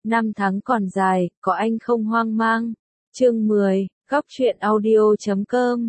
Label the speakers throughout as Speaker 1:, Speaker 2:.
Speaker 1: Năm tháng còn dài, có anh không hoang mang. Chương 10, góc truyện audio.com.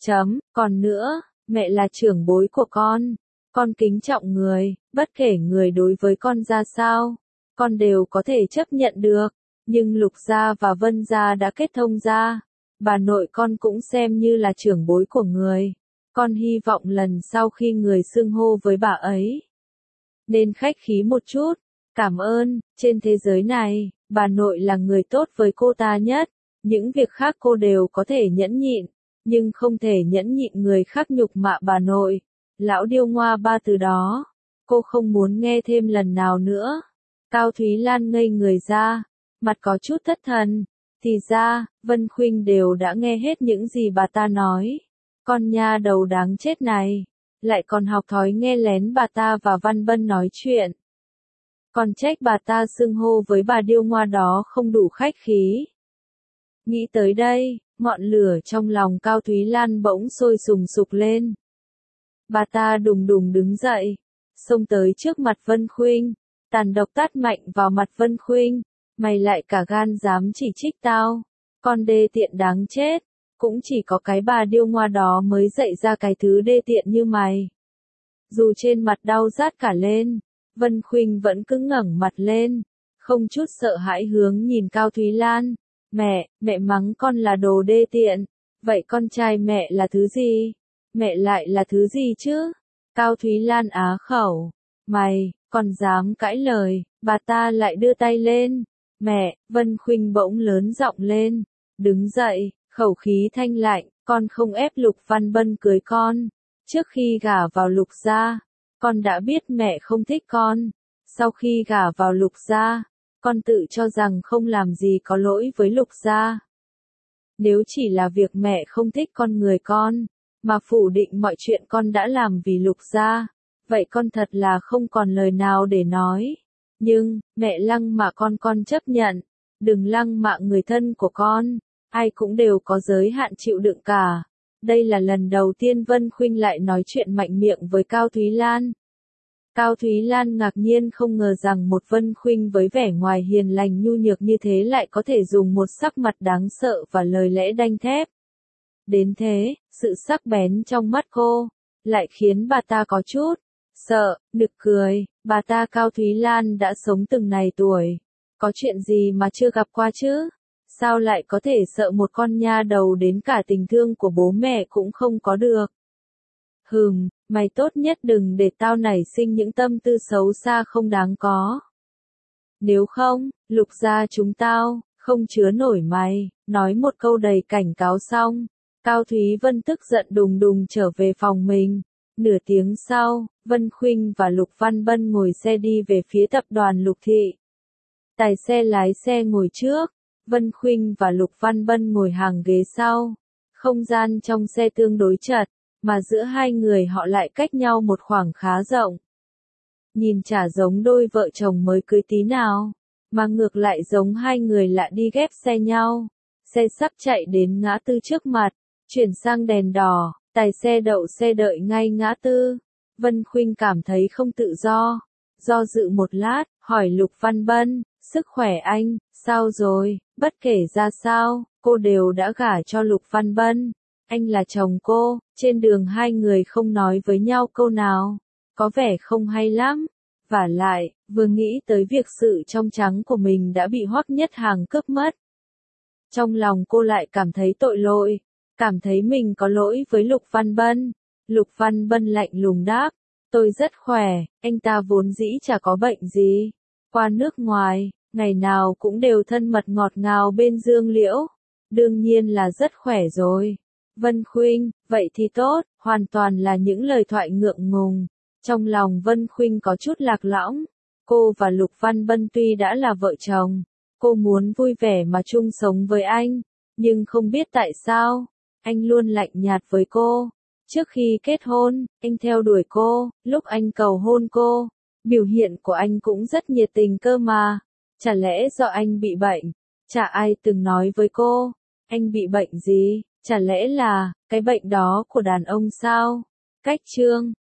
Speaker 1: Còn nữa, mẹ là trưởng bối của con kính trọng người, bất kể người đối với con ra sao, con đều có thể chấp nhận được, nhưng Lục gia và Vân gia đã kết thông gia, bà nội con cũng xem như là trưởng bối của người, con hy vọng lần sau khi người xưng hô với bà ấy, nên khách khí một chút, cảm ơn, trên thế giới này, bà nội là người tốt với cô ta nhất, những việc khác cô đều có thể nhẫn nhịn, nhưng không thể nhẫn nhịn người khác nhục mạ bà nội. Lão điêu ngoa ba từ đó, cô không muốn nghe thêm lần nào nữa. Cao Thúy Lan ngây người ra, mặt có chút thất thần, thì ra, Vân Khuynh đều đã nghe hết những gì bà ta nói. Con nha đầu đáng chết này, lại còn học thói nghe lén bà ta và Văn Bân nói chuyện. Còn trách bà ta xưng hô với bà điêu ngoa đó không đủ khách khí. Nghĩ tới đây, ngọn lửa trong lòng Cao Thúy Lan bỗng sôi sùng sục lên. Bà ta đùng đùng đứng dậy, xông tới trước mặt Vân Khuynh, tàn độc tát mạnh vào mặt Vân Khuynh, mày lại cả gan dám chỉ trích tao, con đê tiện đáng chết, cũng chỉ có cái bà điêu ngoa đó mới dạy ra cái thứ đê tiện như mày. Dù trên mặt đau rát cả lên, Vân Khuynh vẫn cứ ngẩng mặt lên, không chút sợ hãi hướng nhìn Cao Thúy Lan, mẹ mắng con là đồ đê tiện, vậy con trai mẹ là thứ gì? Mẹ lại là thứ gì chứ? Cao Thúy Lan á khẩu. Mày, còn dám cãi lời, bà ta lại đưa tay lên. Mẹ, Vân Khuynh bỗng lớn giọng lên. Đứng dậy, khẩu khí thanh lạnh, con không ép Lục Văn Bân cưới con. Trước khi gả vào Lục gia, con đã biết mẹ không thích con. Sau khi gả vào Lục gia, con tự cho rằng không làm gì có lỗi với Lục gia. Nếu chỉ là việc mẹ không thích con người con, mà phủ định mọi chuyện con đã làm vì Lục gia, vậy con thật là không còn lời nào để nói. Nhưng, mẹ lăng mạ con chấp nhận, đừng lăng mạ người thân của con, ai cũng đều có giới hạn chịu đựng cả. Đây là lần đầu tiên Vân Khuynh lại nói chuyện mạnh miệng với Cao Thúy Lan. Cao Thúy Lan ngạc nhiên không ngờ rằng một Vân Khuynh với vẻ ngoài hiền lành nhu nhược như thế lại có thể dùng một sắc mặt đáng sợ và lời lẽ đanh thép. Đến thế, sự sắc bén trong mắt cô, lại khiến bà ta có chút sợ, nực cười, bà ta Cao Thúy Lan đã sống từng này tuổi, có chuyện gì mà chưa gặp qua chứ? Sao lại có thể sợ một con nha đầu đến cả tình thương của bố mẹ cũng không có được? Mày tốt nhất đừng để tao nảy sinh những tâm tư xấu xa không đáng có. Nếu không, Lục gia chúng tao, không chứa nổi mày, nói một câu đầy cảnh cáo xong. Cao Thúy Vân tức giận đùng đùng trở về phòng mình. Nửa tiếng sau, Vân Khuynh và Lục Văn Bân ngồi xe đi về phía tập đoàn Lục Thị. Tài xe lái xe ngồi trước, Vân Khuynh và Lục Văn Bân ngồi hàng ghế sau. Không gian trong xe tương đối chật, mà giữa hai người họ lại cách nhau một khoảng khá rộng. Nhìn chả giống đôi vợ chồng mới cưới tí nào, mà ngược lại giống hai người lạ đi ghép xe nhau. Xe sắp chạy đến ngã tư trước mặt, chuyển sang đèn đỏ, tài xe đậu xe đợi ngay ngã tư. Vân Khuynh cảm thấy không tự do dự một lát, hỏi Lục Văn Bân, sức khỏe anh, sao rồi? Bất kể ra sao, cô đều đã gả cho Lục Văn Bân. Anh là chồng cô, trên đường hai người không nói với nhau câu nào, có vẻ không hay lắm. Vả lại, vừa nghĩ tới việc sự trong trắng của mình đã bị Hoắc Nhất Hàng cướp mất. Trong lòng cô lại cảm thấy tội lỗi, cảm thấy mình có lỗi với Lục Văn Bân. Lục Văn Bân lạnh lùng đáp, tôi rất khỏe, anh ta vốn dĩ chả có bệnh gì. Qua nước ngoài, ngày nào cũng đều thân mật ngọt ngào bên Dương Liễu. Đương nhiên là rất khỏe rồi. Vân Khuynh, vậy thì tốt, hoàn toàn là những lời thoại ngượng ngùng. Trong lòng Vân Khuynh có chút lạc lõng. Cô và Lục Văn Bân tuy đã là vợ chồng, cô muốn vui vẻ mà chung sống với anh, nhưng không biết tại sao, anh luôn lạnh nhạt với cô. Trước khi kết hôn, anh theo đuổi cô, lúc anh cầu hôn cô, biểu hiện của anh cũng rất nhiệt tình cơ mà. Chả lẽ do anh bị bệnh? Chả ai từng nói với cô, anh bị bệnh gì? Chả lẽ là, cái bệnh đó của đàn ông sao? Cách chương